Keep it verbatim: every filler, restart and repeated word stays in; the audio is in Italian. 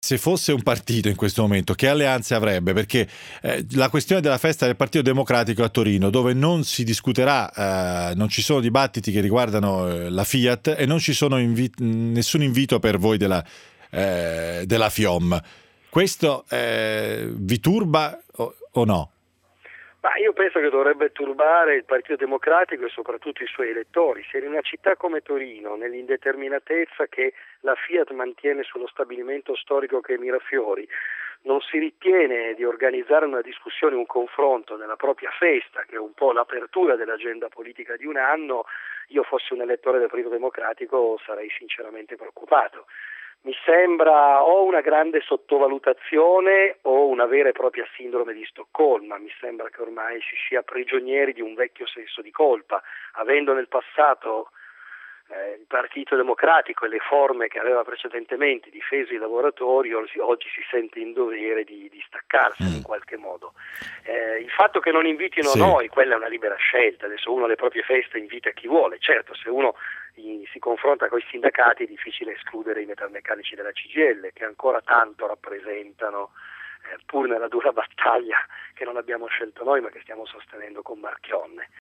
Se fosse un partito in questo momento, che alleanze avrebbe? Perché eh, la questione della festa del Partito Democratico a Torino, dove non si discuterà, eh, non ci sono dibattiti che riguardano eh, la Fiat e non ci sono invi- nessun invito per voi della, eh, della FIOM. Questo eh, vi turba o, o no? Ma io penso che dovrebbe turbare il Partito Democratico e soprattutto i suoi elettori. Se in una città come Torino, nell'indeterminatezza che la Fiat mantiene sullo stabilimento storico che è Mirafiori, non si ritiene di organizzare una discussione, un confronto nella propria festa, che è un po' l'apertura dell'agenda politica di un anno, io fossi un elettore del Partito Democratico sarei sinceramente preoccupato. Mi sembra o una grande sottovalutazione o una vera e propria sindrome di Stoccolma. Mi sembra che ormai si sia prigionieri di un vecchio senso di colpa, avendo nel passato eh, il Partito Democratico e le forme che aveva precedentemente difeso i lavoratori, oggi si sente in dovere di, di staccarsene in Mm. qualche modo. Eh, il fatto che non invitino Sì. noi, quella è una libera scelta. Adesso uno alle proprie feste invita chi vuole. Certo, se uno si confronta con i sindacati è difficile escludere i metalmeccanici della C G I L, che ancora tanto rappresentano, eh, pur nella dura battaglia che non abbiamo scelto noi ma che stiamo sostenendo con Marchionne.